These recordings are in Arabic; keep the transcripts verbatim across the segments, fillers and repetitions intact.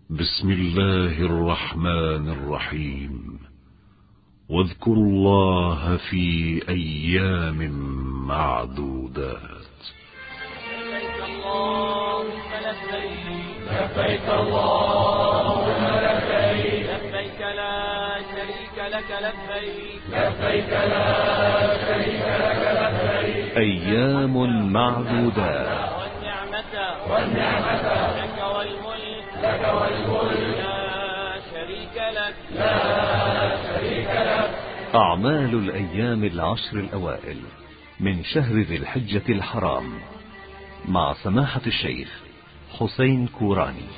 بسم الله الرحمن الرحيم. واذكروا الله في أيام معدودات. لبيك اللهم لبيك لبيك اللهم لبيك لبيك لا شريك لك لبيك لبيك لا شريك لك لبيك أيام معدودات. والنعمة والنعمة لك والملك لك والملك لا شريك لك لا شريك لك. أعمال الأيام العشر الأوائل من شهر ذي الحجة الحرام مع سماحة الشيخ حسين كوراني.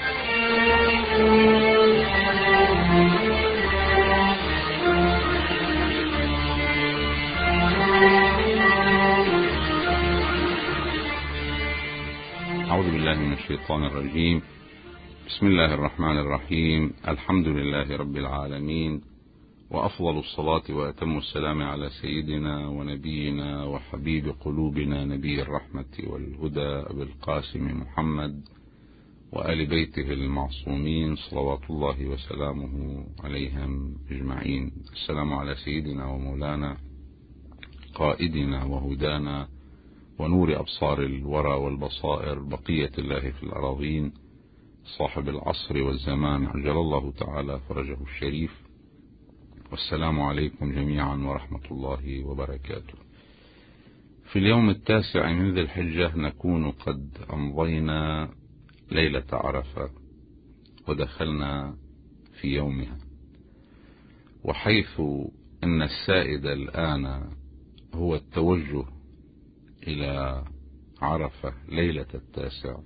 أعوذ بالله من الشيطان الرجيم. بسم الله الرحمن الرحيم. الحمد لله رب العالمين، وأفضل الصلاة وأتم السلام على سيدنا ونبينا وحبيب قلوبنا نبي الرحمة والهدى أبي القاسم محمد وآل بيته المعصومين صلوات الله وسلامه عليهم أجمعين. السلام على سيدنا ومولانا قائدنا وهدانا ونور أبصار الورى والبصائر بقية الله في الأراضين صاحب العصر والزمان عجل الله تعالى فرجه الشريف. والسلام عليكم جميعا ورحمة الله وبركاته. في اليوم التاسع من ذي الحجة نكون قد أمضينا ليلة عرفة ودخلنا في يومها، وحيث أن السائد الآن هو التوجه إلى عرفة ليلة التاسع،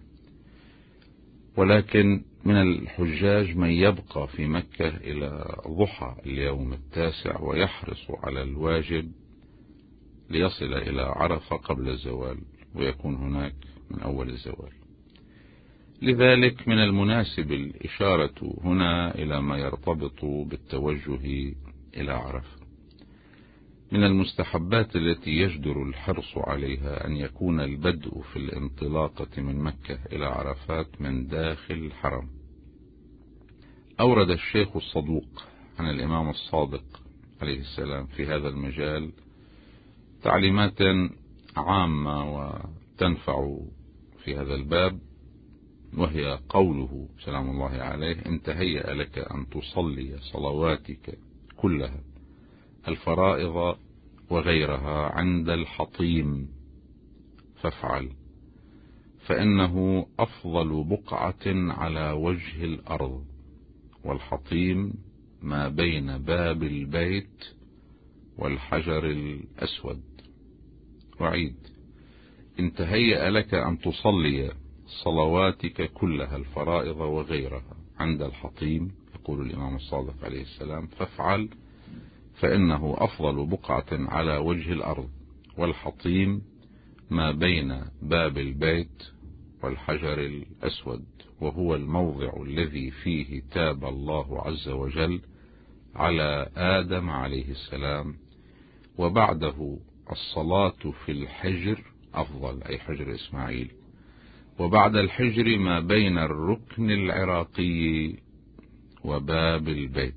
ولكن من الحجاج من يبقى في مكة إلى ضحى اليوم التاسع ويحرص على الواجب ليصل إلى عرفة قبل الزوال ويكون هناك من أول الزوال. لذلك من المناسب الإشارة هنا إلى ما يرتبط بالتوجه إلى عرفة. من المستحبات التي يجدر الحرص عليها أن يكون البدء في الانطلاقة من مكة إلى عرفات من داخل الحرم. أورد الشيخ الصدوق عن الإمام الصادق عليه السلام في هذا المجال تعليمات عامة وتنفع في هذا الباب، وهي قوله سلام الله عليه: إن تهيأ لك أن تصلي صلواتك كلها الفرائض وغيرها عند الحطيم فافعل، فإنه أفضل بقعة على وجه الأرض، والحطيم ما بين باب البيت والحجر الأسود. وعيد: إن تهيأ لك أن تصلي صلواتك كلها الفرائض وغيرها عند الحطيم، يقول الإمام الصادق عليه السلام، فافعل فإنه أفضل بقعة على وجه الأرض، والحطيم ما بين باب البيت والحجر الأسود، وهو الموضع الذي فيه تاب الله عز وجل على آدم عليه السلام، وبعده الصلاة في الحجر أفضل، أي حجر إسماعيل، وبعد الحجر ما بين الركن العراقي وباب البيت،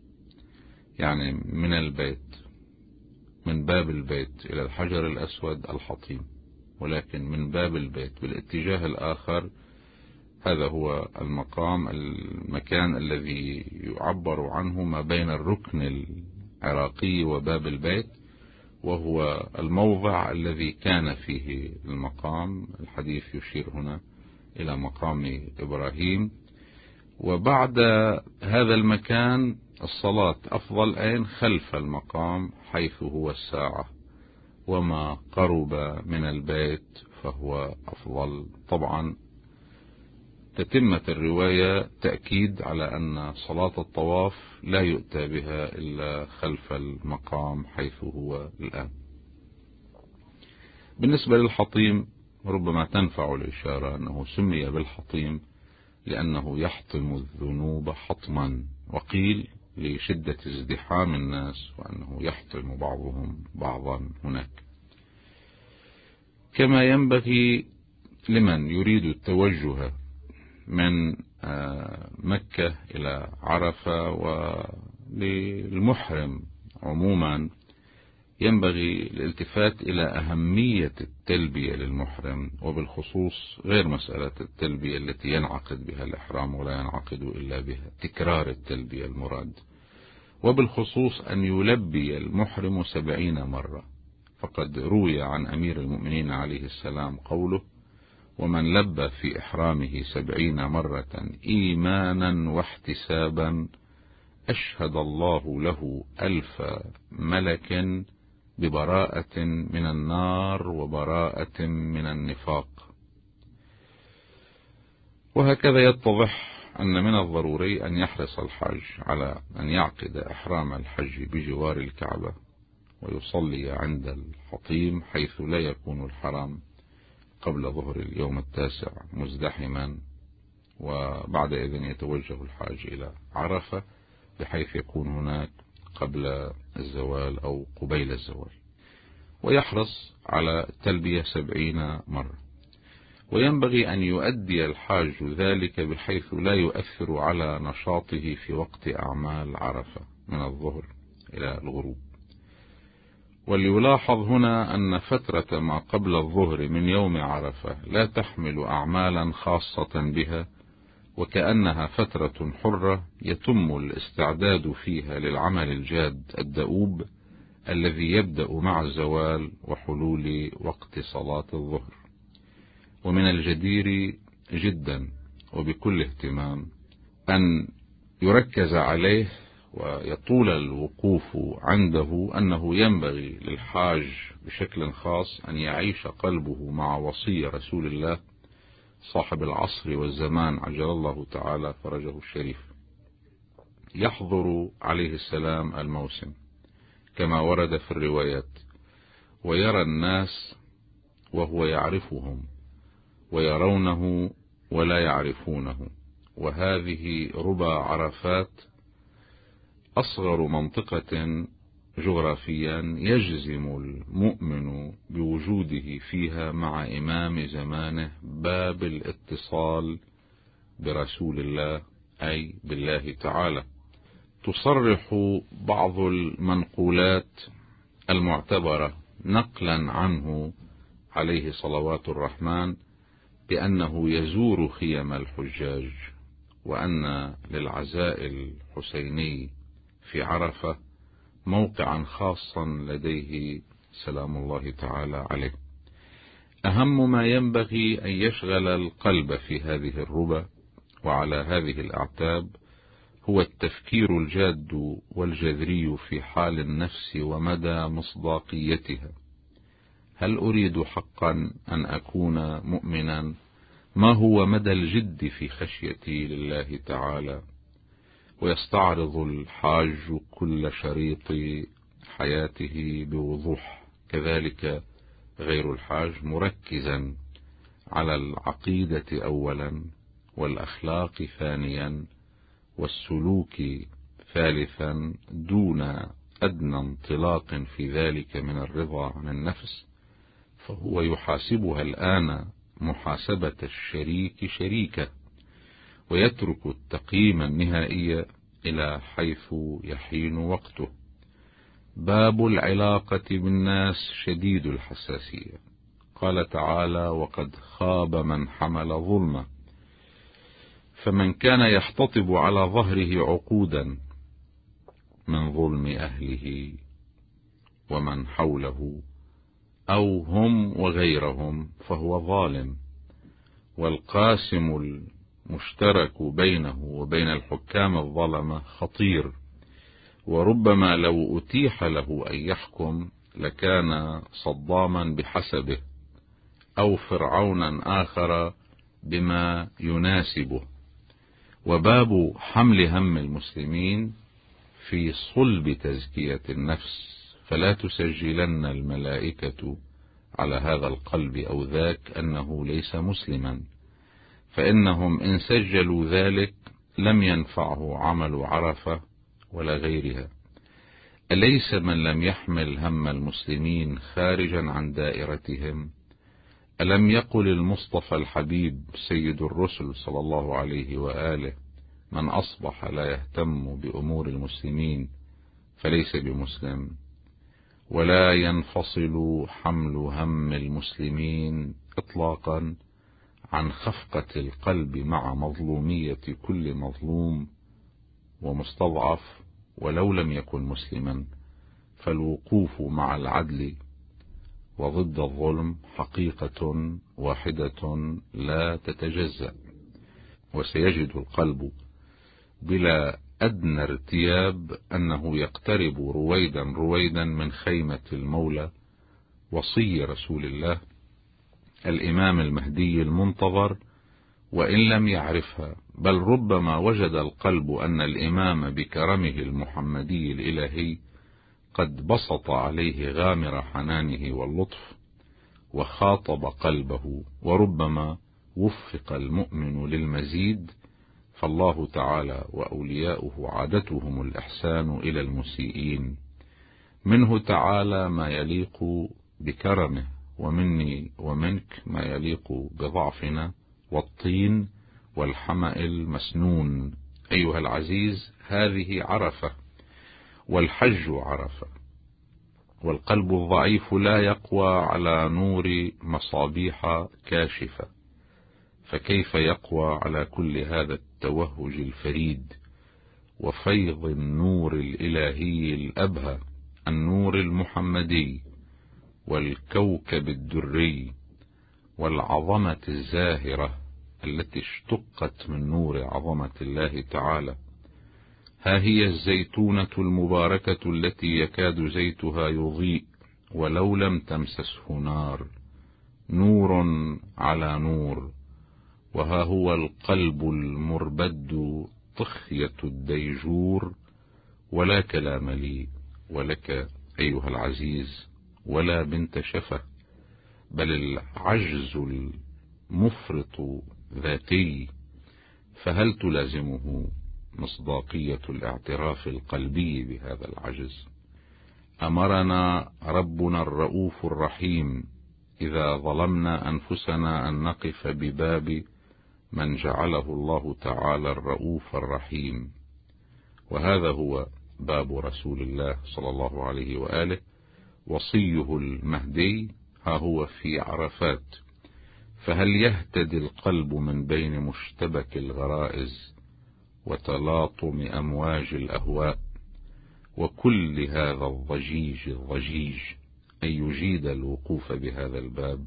يعني من البيت من باب البيت إلى الحجر الأسود الحطيم، ولكن من باب البيت بالاتجاه الآخر هذا هو المقام المكان الذي يعبر عنه ما بين الركن العراقي وباب البيت، وهو الموضع الذي كان فيه المقام. الحديث يشير هنا إلى مقام إبراهيم. وبعد هذا المكان الصلاة أفضل أين؟ خلف المقام حيث هو الساعة، وما قرب من البيت فهو أفضل. طبعا تتمة الرواية تأكيد على أن صلاة الطواف لا يؤتى بها إلا خلف المقام حيث هو الآن. بالنسبة للحطيم ربما تنفع الإشارة أنه سمي بالحطيم لأنه يحطم الذنوب حطما، وقيل لشدة ازدحام الناس وأنه يحطم بعضهم بعضا هناك. كما ينبغي لمن يريد التوجه من مكة إلى عرفة، وللمحرم عموما ينبغي الالتفات إلى أهمية التلبية للمحرم، وبالخصوص غير مسألة التلبية التي ينعقد بها الإحرام ولا ينعقد إلا بها، تكرار التلبية المراد، وبالخصوص أن يلبي المحرم سبعين مرة. فقد روي عن أمير المؤمنين عليه السلام قوله: ومن لبى في إحرامه سبعين مرة إيمانا واحتسابا أشهد الله له ألف ملك ببراءة من النار وبراءة من النفاق. وهكذا يتضح أن من الضروري أن يحرص الحاج على أن يعقد إحرام الحج بجوار الكعبة، ويصلي عند الحطيم حيث لا يكون الحرام قبل ظهر اليوم التاسع مزدحما، وبعد إذن يتوجه الحاج إلى عرفة بحيث يكون هناك قبل الزوال أو قبيل الزوال، ويحرص على التلبية سبعين مرة. وينبغي أن يؤدي الحاج ذلك بحيث لا يؤثر على نشاطه في وقت أعمال عرفة من الظهر إلى الغروب. وليلاحظ هنا أن فترة ما قبل الظهر من يوم عرفة لا تحمل أعمالا خاصة بها، وكأنها فترة حرة يتم الاستعداد فيها للعمل الجاد الدؤوب الذي يبدأ مع الزوال وحلول وقت صلاة الظهر. ومن الجدير جدا وبكل اهتمام أن يركز عليه ويطول الوقوف عنده أنه ينبغي للحاج بشكل خاص أن يعيش قلبه مع وصي رسول الله صاحب العصر والزمان عجل الله تعالى فرجه الشريف. يحضر عليه السلام الموسم كما ورد في الروايات، ويرى الناس وهو يعرفهم، ويرونه ولا يعرفونه. وهذه ربى عرفات أصغر منطقة جغرافيا يجزم المؤمن بوجوده فيها مع إمام زمانه باب الاتصال برسول الله أي بالله تعالى. تصرح بعض المنقولات المعتبرة نقلا عنه عليه صلوات الرحمن بأنه يزور خيم الحجاج، وأن للعزاء الحسيني في عرفة موقعا خاصا لديه سلام الله تعالى عليه. أهم ما ينبغي أن يشغل القلب في هذه الربى وعلى هذه الأعتاب هو التفكير الجاد والجذري في حال النفس ومدى مصداقيتها. هل أريد حقا أن أكون مؤمنا؟ ما هو مدى الجد في خشيتي لله تعالى؟ ويستعرض الحاج كل شريط حياته بوضوح، كذلك غير الحاج، مركزا على العقيدة أولا، والأخلاق ثانيا، والسلوك ثالثا، دون أدنى انطلاق في ذلك من الرضا عن النفس، فهو يحاسبها الآن محاسبة الشريك شريكه، ويترك التقييم النهائي إلى حيث يحين وقته. باب العلاقة بالناس شديد الحساسية. قال تعالى: وقد خاب من حمل ظلما. فمن كان يحتطب على ظهره عقودا من ظلم أهله ومن حوله أو هم وغيرهم فهو ظالم. والقاسم المشترك بينه وبين الحكام الظلمة خطير، وربما لو أتيح له أن يحكم لكان صداما بحسبه أو فرعونا آخر بما يناسبه. وباب حمل هم المسلمين في صلب تزكية النفس، فلا تسجلن الملائكة على هذا القلب أو ذاك أنه ليس مسلما، فإنهم إن سجلوا ذلك لم ينفعه عمل عرفة ولا غيرها. أليس من لم يحمل هم المسلمين خارجا عن دائرتهم؟ ألم يقل المصطفى الحبيب سيد الرسل صلى الله عليه وآله: من أصبح لا يهتم بأمور المسلمين فليس بمسلم، ولا ينفصل حمل هم المسلمين إطلاقا عن خفقة القلب مع مظلومية كل مظلوم ومستضعف ولو لم يكن مسلما. فالوقوف مع العدل وضد الظلم حقيقة واحدة لا تتجزأ، وسيجد القلب بلا أدنى ارتياب أنه يقترب رويدا رويدا من خيمة المولى وصي رسول الله الإمام المهدي المنتظر، وإن لم يعرفها، بل ربما وجد القلب أن الإمام بكرمه المحمدي الإلهي قد بسط عليه غامر حنانه واللطف وخاطب قلبه، وربما وفق المؤمن للمزيد، فالله تعالى وأولياؤه عادتهم الإحسان إلى المسيئين. منه تعالى ما يليق بكرمه، ومني ومنك ما يليق بضعفنا والطين والحمأ المسنون. أيها العزيز، هذه عرفة، والحج عرفة، والقلب الضعيف لا يقوى على نور مصابيح كاشفة، فكيف يقوى على كل هذا التوهج الفريد وفيض النور الإلهي الأبهى، النور المحمدي والكوكب الدري والعظمة الزاهرة التي اشتقت من نور عظمة الله تعالى. ها هي الزيتونة المباركة التي يكاد زيتها يضيء ولو لم تمسسه نار، نور على نور. وها هو القلب المربد طخية الديجور، ولا كلام لي ولك أيها العزيز ولا بنت شفة، بل العجز المفرط ذاتي. فهل تلازمه مصداقية الاعتراف القلبي بهذا العجز؟ أمرنا ربنا الرؤوف الرحيم إذا ظلمنا أنفسنا أن نقف بباب من جعله الله تعالى الرؤوف الرحيم، وهذا هو باب رسول الله صلى الله عليه وآله، وصيه المهدي ها هو في عرفات. فهل يهتدي القلب من بين مشتبك الغرائز وتلاطم أمواج الأهواء وكل هذا الضجيج الضجيج أن يجيد الوقوف بهذا الباب؟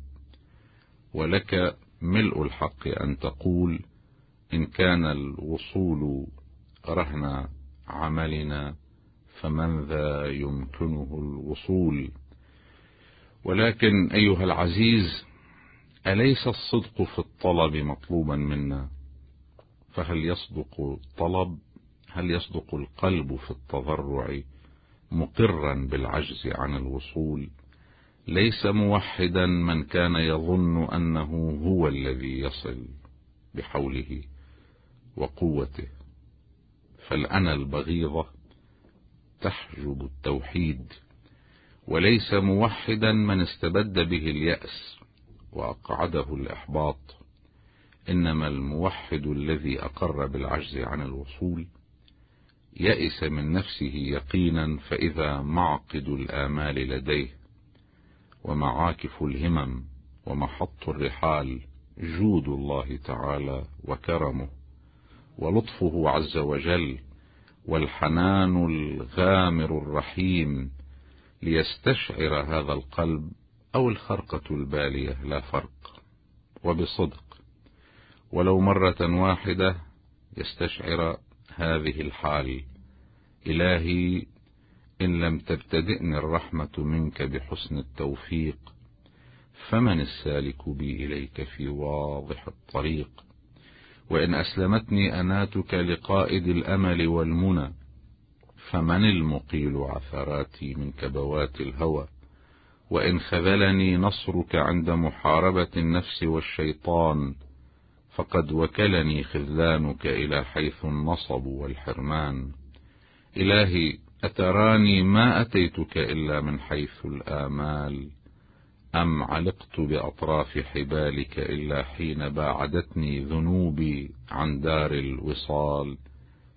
ولك ملء الحق أن تقول إن كان الوصول رهن عملنا فمن ذا يمكنه الوصول. ولكن أيها العزيز، أليس الصدق في الطلب مطلوبا منا؟ فهل يصدق الطلب؟ هل يصدق القلب في التضرع مقرا بالعجز عن الوصول؟ ليس موحدا من كان يظن أنه هو الذي يصل بحوله وقوته، فالأنا البغيضة تحجب التوحيد. وليس موحدا من استبد به اليأس وأقعده الإحباط، إنما الموحد الذي أقر بالعجز عن الوصول يئس من نفسه يقينا، فإذا معقد الآمال لديه ومعاكف الهمم ومحط الرحال جود الله تعالى وكرمه ولطفه عز وجل والحنان الغامر الرحيم ليستشعر هذا القلب أو الخرقة البالية لا فرق، وبصدق ولو مرة واحدة يستشعر هذه الحال: إلهي إن لم تبتدئني الرحمة منك بحسن التوفيق فمن السالك بي إليك في واضح الطريق؟ وإن أسلمتني أناتك لقائد الأمل والمنى فمن المقيل عثراتي من كبوات الهوى؟ وإن خذلني نصرك عند محاربة النفس والشيطان فقد وكلني خذلانك إلى حيث النصب والحرمان. إلهي أتراني ما أتيتك إلا من حيث الآمال، أم علقت بأطراف حبالك إلا حين باعدتني ذنوبي عن دار الوصال؟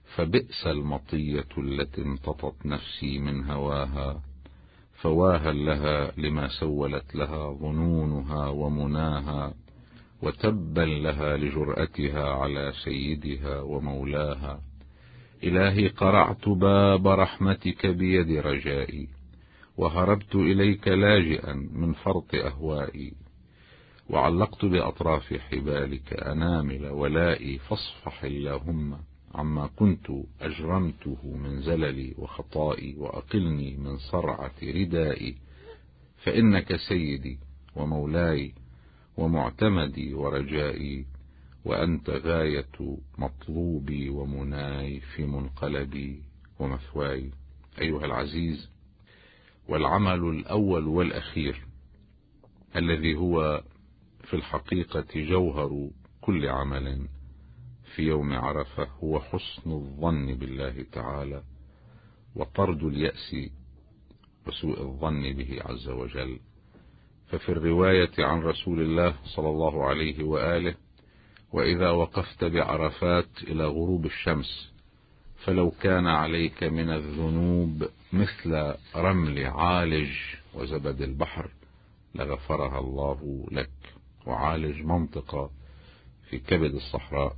فبئس المطية التي امتطت نفسي من هواها، فواها لها لما سولت لها ظنونها ومناها، وتبا لها لجرأتها على سيدها ومولاها. إلهي قرعت باب رحمتك بيد رجائي، وهربت إليك لاجئا من فرط أهوائي، وعلقت بأطراف حبالك أنامل ولائي، فاصفح اللهم عما كنت أجرمته من زللي وخطائي، وأقلني من صرعة ردائي، فإنك سيدي ومولاي ومعتمدي ورجائي، وأنت غاية مطلوبي ومناي في منقلبي ومثواي. أيها العزيز، والعمل الأول والأخير الذي هو في الحقيقة جوهر كل عمل في يوم عرفة هو حسن الظن بالله تعالى، وطرد اليأس وسوء الظن به عز وجل. ففي الرواية عن رسول الله صلى الله عليه وآله: وإذا وقفت بعرفات إلى غروب الشمس فلو كان عليك من الذنوب مثل رمل عالج وزبد البحر لغفرها الله لك. وعالج منطقة في كبد الصحراء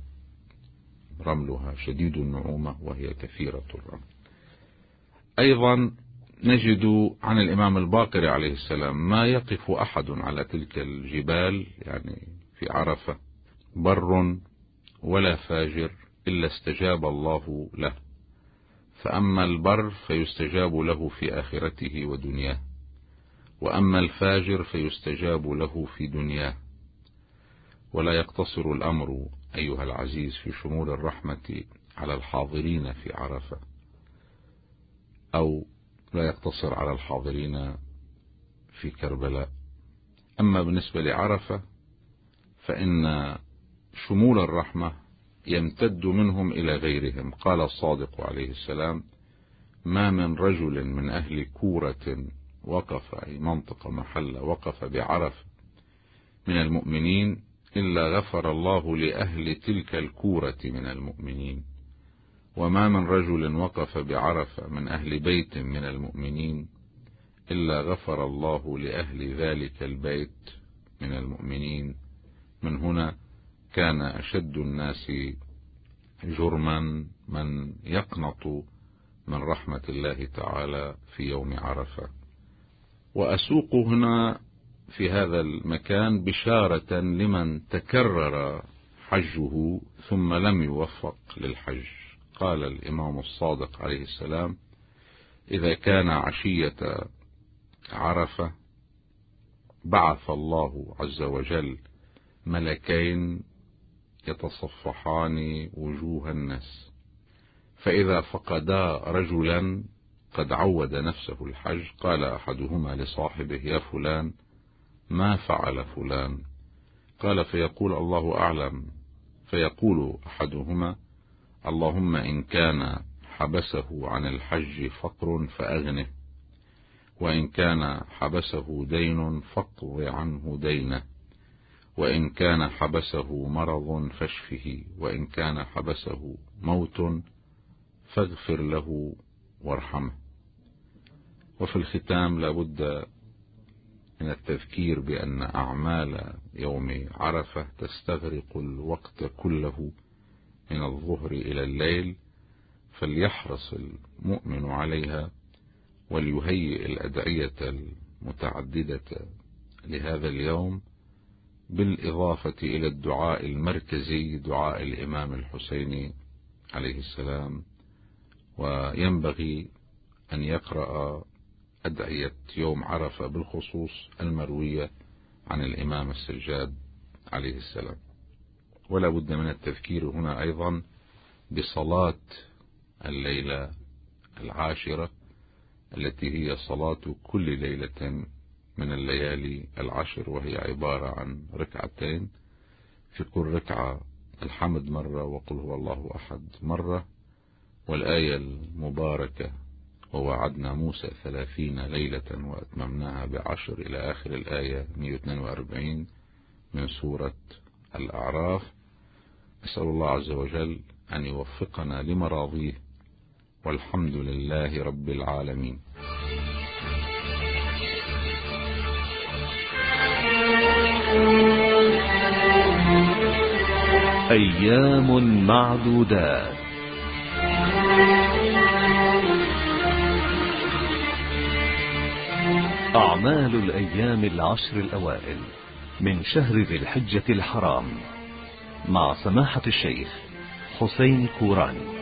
رملها شديد النعومة وهي كثيرة الرمل. أيضا نجد عن الإمام الباقر عليه السلام: ما يقف أحد على تلك الجبال يعني في عرفة بر ولا فاجر إلا استجاب الله له، فأما البر فيستجاب له في آخرته ودنياه، وأما الفاجر فيستجاب له في دنياه. ولا يقتصر الأمر أيها العزيز في شمول الرحمة على الحاضرين في عرفة، أو لا يقتصر على الحاضرين في كربلاء. أما بالنسبة لعرفة فإن شمول الرحمة يمتد منهم إلى غيرهم. قال الصادق عليه السلام: ما من رجل من أهل كورة وقف، أي منطقة محلة وقف بعرفة من المؤمنين إلا غفر الله لأهل تلك الكورة من المؤمنين، وما من رجل وقف بعرفة من أهل بيت من المؤمنين إلا غفر الله لأهل ذلك البيت من المؤمنين. من هنا كان أشد الناس جرما من يقنط من رحمة الله تعالى في يوم عرفة. وأسوق هنا في هذا المكان بشارة لمن تكرر حجه ثم لم يوفق للحج. قال الإمام الصادق عليه السلام: إذا كان عشية عرفة بعث الله عز وجل ملكين يتصفحان وجوه الناس، فإذا فقدا رجلا قد عود نفسه الحج قال أحدهما لصاحبه: يا فلان ما فعل فلان؟ قال: فيقول: الله أعلم. فيقول أحدهما: اللهم إن كان حبسه عن الحج فقر فأغنه، وإن كان حبسه دين فاقض عنه دينه، وإن كان حبسه مرض فاشفه، وإن كان حبسه موت فاغفر له وارحمه. وفي الختام لابد من التذكير بأن أعمال يوم عرفة تستغرق الوقت كله من الظهر إلى الليل، فليحرص المؤمن عليها وليهيئ الأدعية المتعددة لهذا اليوم، بالإضافة إلى الدعاء المركزي دعاء الإمام الحسين عليه السلام. وينبغي أن يقرأ أدعية يوم عرفة بالخصوص المروية عن الإمام السجاد عليه السلام. ولا بد من التذكير هنا أيضا بصلاة الليلة العاشرة التي هي صلاة كل ليلة من الليالي العشر، وهي عبارة عن ركعتين، في كل ركعة الحمد مرة وقل هو الله أحد مرة، والآية المباركة ووعدنا موسى ثلاثين ليلة وأتممناها بعشر إلى آخر الآية مئة واثنين وأربعين من سورة الأعراف. أسأل الله عز وجل أن يوفقنا لمراضيه، والحمد لله رب العالمين. أيام معدودات. أعمال الأيام العشر الأوائل من شهر ذي الحجة الحرام، مع سماحة الشيخ حسين كوراني.